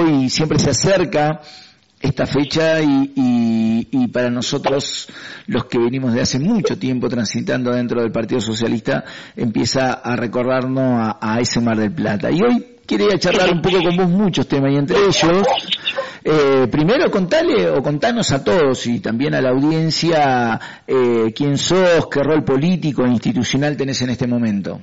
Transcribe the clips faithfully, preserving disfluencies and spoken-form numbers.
y siempre se acerca esta fecha y, y, y para nosotros, los que venimos de hace mucho tiempo transitando dentro del Partido Socialista, empieza a recordarnos a, a ese Mar del Plata. Y hoy quería charlar un poco con vos muchos temas, y entre ellos, eh, primero contale o contanos a todos y también a la audiencia eh, quién sos, qué rol político e institucional tenés en este momento.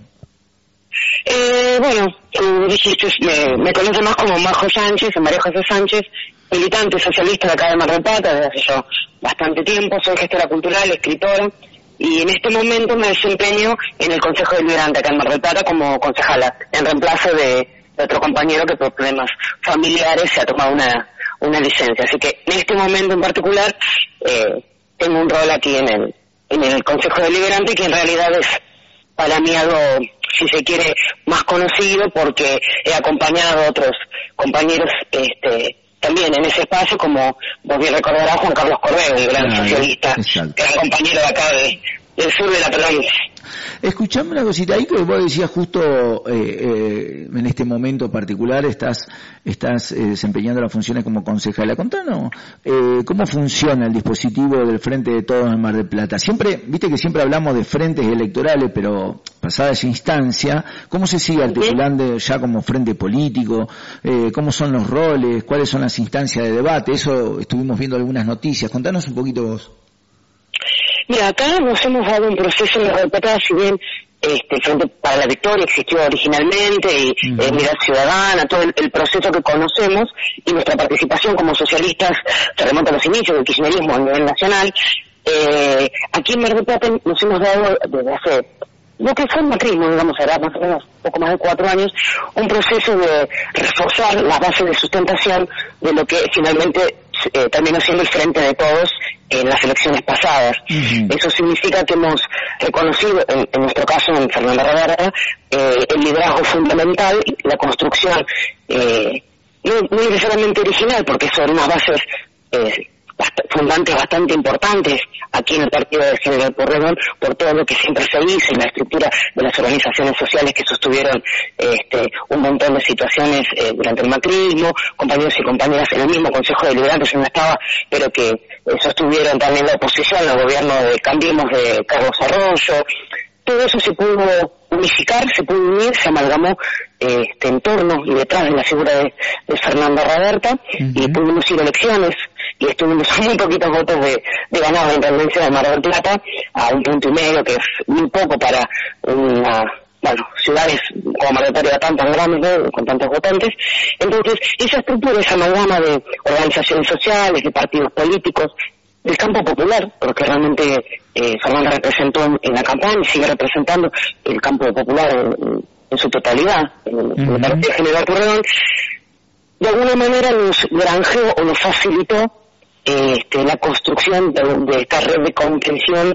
Eh, bueno, tú dijiste, me, me conoce más como Majo Sánchez, o María José Sánchez, militante socialista de acá de Mar del Plata desde hace ya bastante tiempo, soy gestora cultural, escritora, y en este momento me desempeño en el Consejo Deliberante acá en Mar del Plata como concejala, en reemplazo de, de otro compañero que por problemas familiares se ha tomado una, una licencia. Así que en este momento en particular eh, tengo un rol aquí en el, en el Consejo Deliberante que en realidad es para mí algo, si se quiere, más conocido porque he acompañado a otros compañeros este también en ese espacio, como vos bien recordarás, Juan Carlos Correo, un gran claro, socialista, exacto. gran compañero de acá de, del sur de la provincia. Escuchame una cosita ahí que vos decías justo eh, eh, en este momento particular estás estás eh, desempeñando las funciones como concejala. Contanos eh, cómo funciona el dispositivo del Frente de Todos en Mar del Plata. Siempre, viste que siempre hablamos de frentes electorales, pero pasada esa instancia, ¿cómo se sigue articulando ya como frente político? Eh, ¿Cómo son los roles? ¿Cuáles son las instancias de debate? Eso estuvimos viendo algunas noticias. Contanos un poquito vos. Mira, acá nos hemos dado un proceso en Mar del Plata, si bien este, el Frente para la Victoria existió originalmente y uh-huh. eh, Unidad Ciudadana, todo el, el proceso que conocemos y nuestra participación como socialistas se remonta a los inicios del kirchnerismo a nivel nacional. Eh, aquí en Mar del Plata nos hemos dado desde hace lo que fue el macrismo, digamos, era más o menos poco más de cuatro años, un proceso de reforzar las bases de sustentación de lo que finalmente eh, terminó siendo el Frente de Todos en las elecciones pasadas. Uh-huh. Eso significa que hemos reconocido, en, en nuestro caso, en Fernanda Raberta, eh, el liderazgo fundamental, la construcción, eh, no, no necesariamente original, porque son unas bases eh, bast- fundantes bastante importantes aquí en el partido de General Porredón, por todo lo que siempre se hizo y la estructura de las organizaciones sociales que sostuvieron este, un montón de situaciones eh, durante el macrismo, compañeros y compañeras en el mismo Consejo de Deliberantes yo no estaba, pero que eh, sostuvieron también la oposición al gobierno de Cambiemos de Carlos Arroyo. Todo eso se pudo unificar, se pudo unir, se amalgamó eh, este, en torno y detrás de la figura de, de Fernanda Raberta, uh-huh. y pudimos ir a elecciones y estuvimos a muy poquitos votos de, de ganar la intendencia de Mar del Plata, a un punto y medio, que es muy poco para una, bueno, ciudades como Mar del Plata tan tan grandes, ¿no?, con tantos votantes. Entonces, esa estructura, esa amalgama de organizaciones sociales, de partidos políticos, del campo popular, porque realmente eh, Fernanda representó en, en la campaña y sigue representando el campo popular en, en su totalidad, en, uh-huh. en el Partido General Porredón, de alguna manera nos granjeó o nos facilitó eh, este, la construcción de, de esta red de contención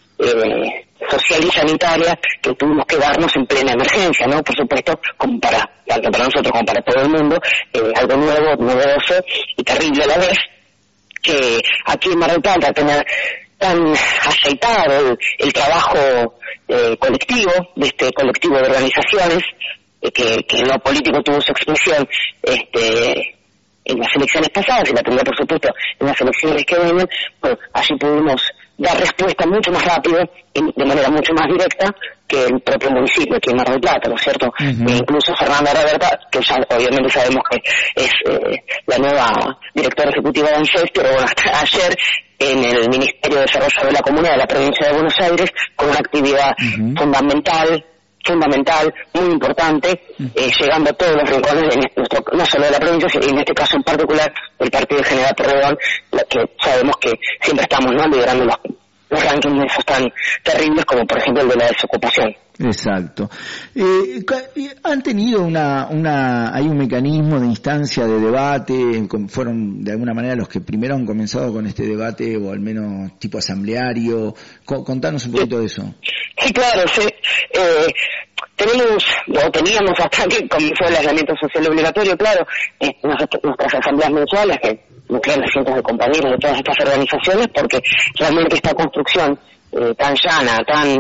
eh, social y sanitaria que tuvimos que darnos en plena emergencia, ¿no? Por supuesto, como para, tanto para nosotros como para todo el mundo, eh, algo nuevo, novedoso y terrible a la vez, que aquí en Mar del Plata tener tan aceitado el, el trabajo eh, colectivo, de este colectivo de organizaciones, eh, que, que en lo político tuvo su expresión este, en las elecciones pasadas, y la tendrá por supuesto en las elecciones que vienen, pues así pudimos dar respuesta mucho más rápido y de manera mucho más directa que el propio municipio aquí en Mar del Plata, ¿no es cierto? Uh-huh. E incluso Fernanda Raberta, que ya obviamente sabemos que es eh, la nueva directora ejecutiva de ANSES, pero bueno, hasta ayer en el Ministerio de Desarrollo de la Comunidad de la Provincia de Buenos Aires, con una actividad uh-huh. fundamental, fundamental, muy importante, uh-huh. eh, llegando a todos los rincones de nuestro, no solo de la provincia, sino en este caso en particular del Partido de General Porredón, que sabemos que siempre estamos, ¿no?, liderando los, los rankings esos tan terribles como por ejemplo el de la desocupación. Exacto. Eh, ¿Han tenido una, una, hay un mecanismo de instancia de debate? ¿Fueron de alguna manera los que primero han comenzado con este debate, o al menos tipo asambleario? Contanos un poquito de eso. Sí, claro, sí. Eh, tenemos, o teníamos hasta que comenzó el aislamiento social obligatorio, claro, eh, nuestras, nuestras asambleas mensuales que nuclean las cientos de compañeros de todas estas organizaciones, porque realmente esta construcción eh, tan llana, tan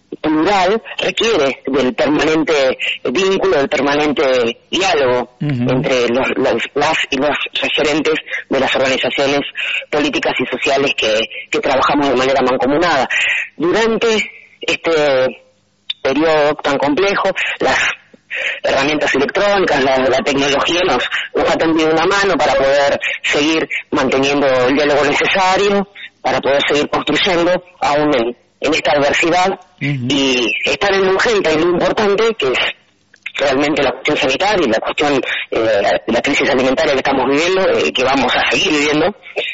plural requiere del permanente vínculo, del permanente diálogo uh-huh. entre los, los, las y los referentes de las organizaciones políticas y sociales que, que trabajamos de manera mancomunada. Durante este periodo tan complejo, las herramientas electrónicas, la, la tecnología nos, nos ha tendido una mano para poder seguir manteniendo el diálogo necesario, para poder seguir construyendo aún en, en esta adversidad uh-huh. y estar en urgente y lo importante que es realmente la cuestión sanitaria y la cuestión eh, la, la crisis alimentaria que estamos viviendo, eh, que vamos a seguir viviendo.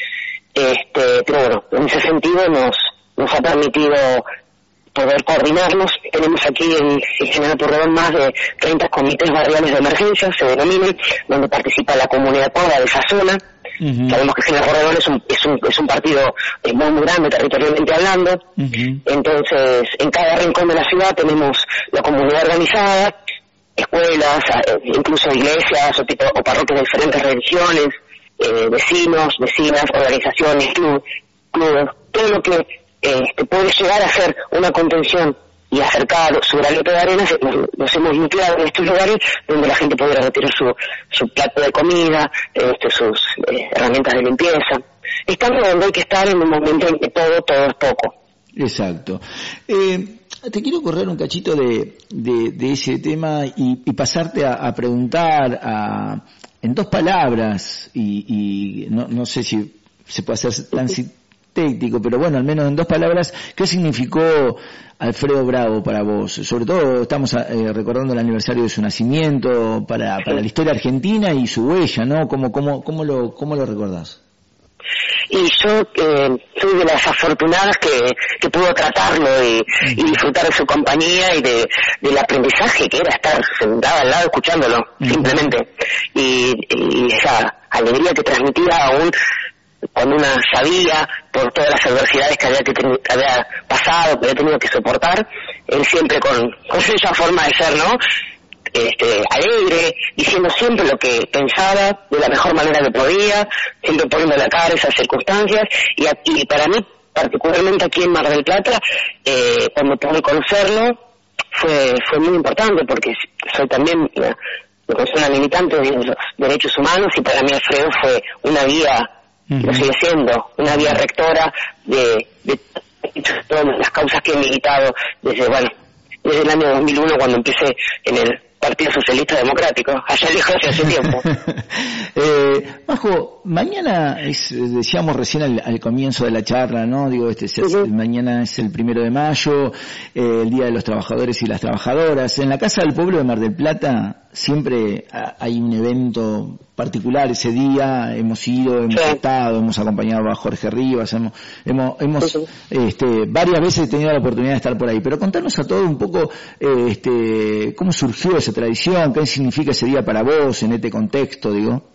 Este, pero bueno, en ese sentido nos, nos ha permitido poder coordinarnos. Tenemos aquí en, en General Pueyrredón más de treinta comités barriales de emergencia, se denominan, donde participa la comunidad toda de esa zona. Uh-huh. Sabemos que General Pueyrredón es un, es un, es un partido eh, muy, muy grande territorialmente hablando. Uh-huh. Entonces, en cada rincón de la ciudad tenemos la comunidad organizada, escuelas, incluso iglesias o, tipo, o parroquias de diferentes religiones, eh, vecinos, vecinas, organizaciones, clubes, clubes, todo lo que Este, puede llegar a ser una contención y acercar su granito de arena, nos, nos hemos nucleado en estos lugares donde la gente pudiera retirar su, su plato de comida, este, sus eh, herramientas de limpieza. Estamos donde hay que estar en un momento en que todo, todo es poco. Exacto. Eh, te quiero correr un cachito de, de, de ese tema y, y pasarte a, a preguntar a, en dos palabras, y, y no, no sé si se puede hacer tan técnico, pero bueno, al menos en dos palabras, ¿qué significó Alfredo Bravo para vos? Sobre todo estamos eh, recordando el aniversario de su nacimiento para, para la historia argentina y su huella, ¿no? ¿Cómo, cómo, cómo, lo, cómo lo recordás? Y yo eh, soy de las afortunadas que, que pudo tratarlo y, uh-huh. y disfrutar de su compañía y de del aprendizaje que era estar sentada al lado escuchándolo, uh-huh. simplemente. Y, y esa alegría que transmitía aún cuando una sabía por todas las adversidades que había, que, ten, que había pasado, que había tenido que soportar, él siempre con, con esa forma de ser, ¿no? Este, alegre, diciendo siempre lo que pensaba de la mejor manera que podía, siempre poniendo la cara a esas circunstancias, y, y para mí, particularmente aquí en Mar del Plata, eh, cuando pude conocerlo, fue fue muy importante, porque soy también una, una militante de los derechos humanos, y para mí Alfredo fue una guía, uh-huh. lo sigue siendo, una vía rectora de, de, de todas las causas que he militado desde, bueno, desde el año dos mil uno, cuando empecé en el Partido Socialista Democrático, allá lejos hace hace tiempo. eh, Majo, mañana es, decíamos recién al, al comienzo de la charla, ¿no? Digo, este es, uh-huh. mañana es el primero de mayo, eh, el Día de los Trabajadores y las Trabajadoras. En la Casa del Pueblo de Mar del Plata siempre hay un evento particular ese día, hemos ido, hemos sí. estado, hemos acompañado a Jorge Rivas, hemos, hemos, hemos sí, sí. Este, varias veces tenido la oportunidad de estar por ahí, pero contarnos a todos un poco eh, este, cómo surgió esa tradición, qué significa ese día para vos en este contexto, digo.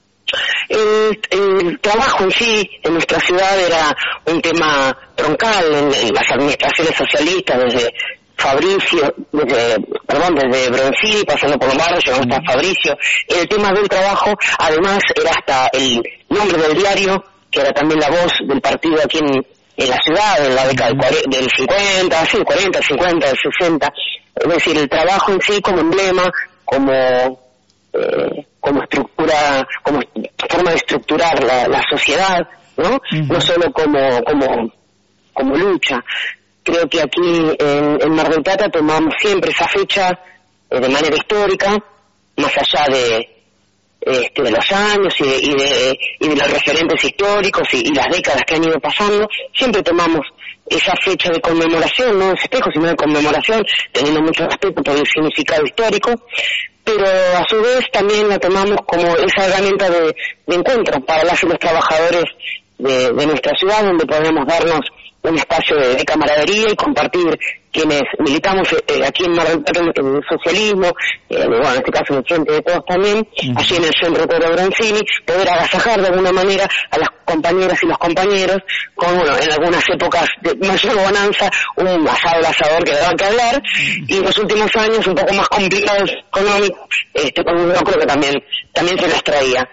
El, el trabajo en sí en nuestra ciudad era un tema troncal en, en las administraciones socialistas, desde Fabricio, desde, perdón, desde Broncini, pasando por Lombardo, llegamos hasta Fabricio. El tema del trabajo, además, era hasta el nombre del diario, que era también la voz del partido aquí en, en la ciudad, en la década del cincuenta, sí, cuarenta, cincuenta, sesenta. Es decir, el trabajo en sí como emblema, como eh, como estructura, como forma de estructurar la, la sociedad, ¿no? Uh-huh. No solo como como como lucha. Creo que aquí en, en Mar del Plata tomamos siempre esa fecha eh, de manera histórica, más allá de este, de los años y de, y de, y de los referentes históricos y, y las décadas que han ido pasando, siempre tomamos esa fecha de conmemoración, no de festejo, sino de conmemoración, teniendo mucho respeto por el significado histórico, pero a su vez también la tomamos como esa herramienta de, de encuentro para las y los trabajadores de, de nuestra ciudad, donde podemos darnos un espacio de, de camaradería y compartir quienes militamos eh, aquí en Mar del Plata en el socialismo, eh, bueno, en este caso en el Frente de Todos también, uh-huh. allí en el Centro Pedro Broncini, poder agasajar de alguna manera a las compañeras y los compañeros, con, bueno, en algunas épocas de mayor bonanza, un asado al asador que daba que hablar, uh-huh. y en los últimos años un poco más complicados económicos, este, con un creo que también, también se las traía.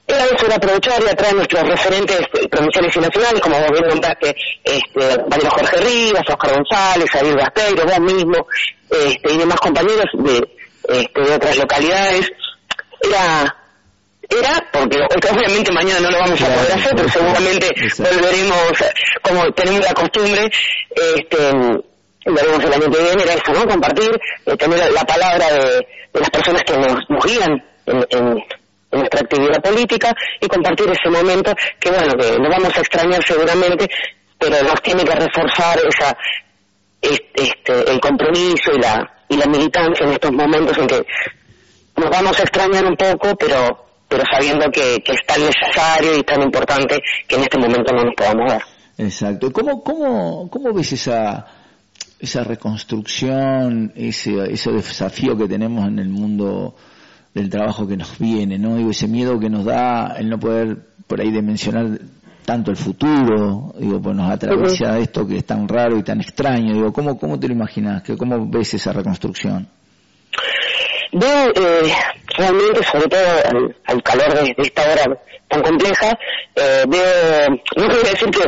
Era eso, era aprovechar y atraer nuestros referentes provinciales y nacionales, como vos bien nombraste, este, María Jorge Rivas, Oscar González, Ariel Gasteiro, vos mismo, este, y demás compañeros de, este, de otras localidades. Era, era, porque obviamente mañana no lo vamos a poder hacer, pero seguramente volveremos, como tenemos la costumbre, este, lo haremos el año que viene, era eso, ¿no? Compartir, eh, tener la palabra de, de las personas que nos, nos guían en, en en nuestra actividad política y compartir ese momento que bueno, que lo vamos a extrañar seguramente, pero nos tiene que reforzar esa este, este el compromiso y la y la militancia en estos momentos en que nos vamos a extrañar un poco, pero pero sabiendo que, que es tan necesario y tan importante que en este momento no nos podamos ver. Exacto. ¿Cómo cómo cómo ves esa esa reconstrucción, ese ese desafío que tenemos en el mundo del trabajo que nos viene, ¿no? Digo, ese miedo que nos da el no poder por ahí dimensionar tanto el futuro, digo, pues nos atraviesa uh-huh. esto que es tan raro y tan extraño, digo, ¿cómo, cómo te lo imaginas? ¿Cómo ves esa reconstrucción? Veo eh, realmente, sobre todo al, al calor de, de esta hora tan compleja, eh, veo, no quiero decir que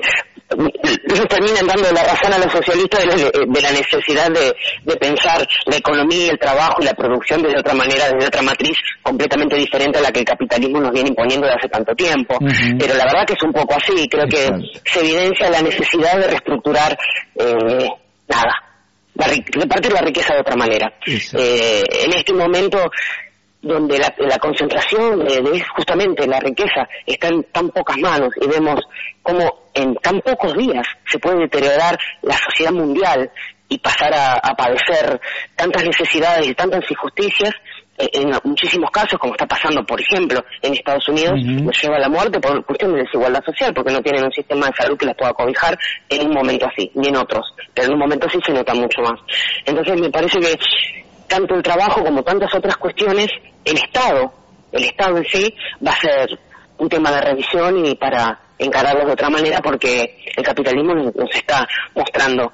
ellos terminan dando la razón a los socialistas de la, de la necesidad de, de pensar la economía, el trabajo y la producción de otra manera, desde otra matriz completamente diferente a la que el capitalismo nos viene imponiendo desde hace tanto tiempo. Uh-huh. Pero la verdad que es un poco así, creo que uh-huh. se evidencia la necesidad de reestructurar eh, nada, la, repartir la riqueza de otra manera. Uh-huh. Eh, en este momento donde la, la concentración de, de justamente la riqueza está en tan pocas manos y vemos cómo en tan pocos días se puede deteriorar la sociedad mundial y pasar a, a padecer tantas necesidades y tantas injusticias, eh, en muchísimos casos, como está pasando, por ejemplo, en Estados Unidos, uh-huh. nos lleva a la muerte por cuestión de desigualdad social, porque no tienen un sistema de salud que las pueda cobijar en un momento así, ni en otros, pero en un momento así se nota mucho más. Entonces me parece que tanto el trabajo como tantas otras cuestiones, el Estado, el Estado en sí, va a ser un tema de revisión y para encararlos de otra manera, porque el capitalismo nos está mostrando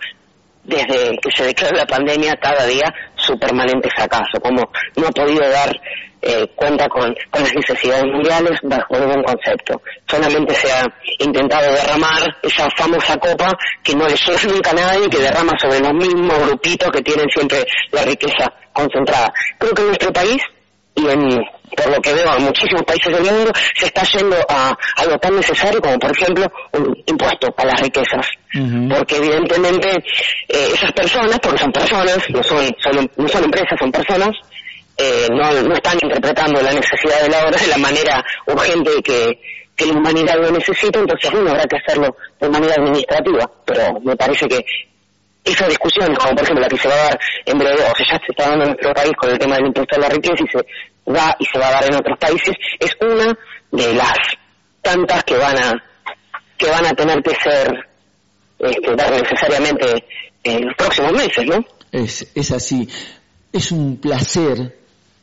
desde que se declaró la pandemia cada día su permanente fracaso, como no ha podido dar eh, cuenta con, con las necesidades mundiales bajo ningún concepto. Solamente se ha intentado derramar esa famosa copa que no le llega nunca a nadie, que derrama sobre los mismos grupitos que tienen siempre la riqueza concentrada. Creo que en nuestro país, y en, por lo que veo en muchísimos países del mundo, se está yendo a algo tan necesario como, por ejemplo, un impuesto a las riquezas. Uh-huh. Porque evidentemente eh, esas personas, porque son personas, no son, son, no son empresas, son personas, eh, no, no están interpretando la necesidad de la hora de la manera urgente que, que la humanidad lo necesita, entonces uno habrá que hacerlo de manera administrativa, pero me parece que esas discusiones, como por ejemplo la que se va a dar en breve, o sea, ya se está dando en nuestro país con el tema del impuesto a la riqueza y se da y se va a dar en otros países, es una de las tantas que van a que van a tener que ser este, dar necesariamente en los próximos meses, ¿no? Es, es así. Es un placer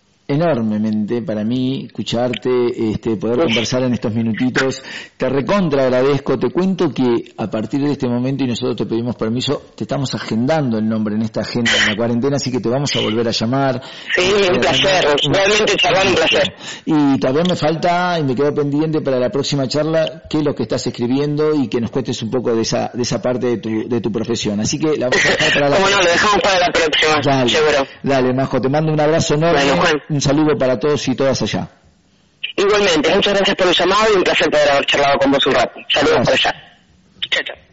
enormemente para mí escucharte, este, poder conversar en estos minutitos. Te recontra agradezco, te cuento que a partir de este momento, y nosotros te pedimos permiso, te estamos agendando el nombre en esta agenda en la cuarentena, así que te vamos a volver a llamar. Sí, un eh, placer, realmente charlar un placer. Y también me falta, y me quedo pendiente para la próxima charla, qué es lo que estás escribiendo y que nos cuentes un poco de esa de esa parte de tu de tu profesión. Así que la vamos a dejar para la Como no, lo dejamos para la próxima, dale, seguro. Dale, Majo, te mando un abrazo enorme. Bueno, Juan. Un saludo para todos y todas allá. Igualmente, muchas gracias por el llamado y un placer poder haber charlado con vos un rato. Saludos por allá. Chao, chao.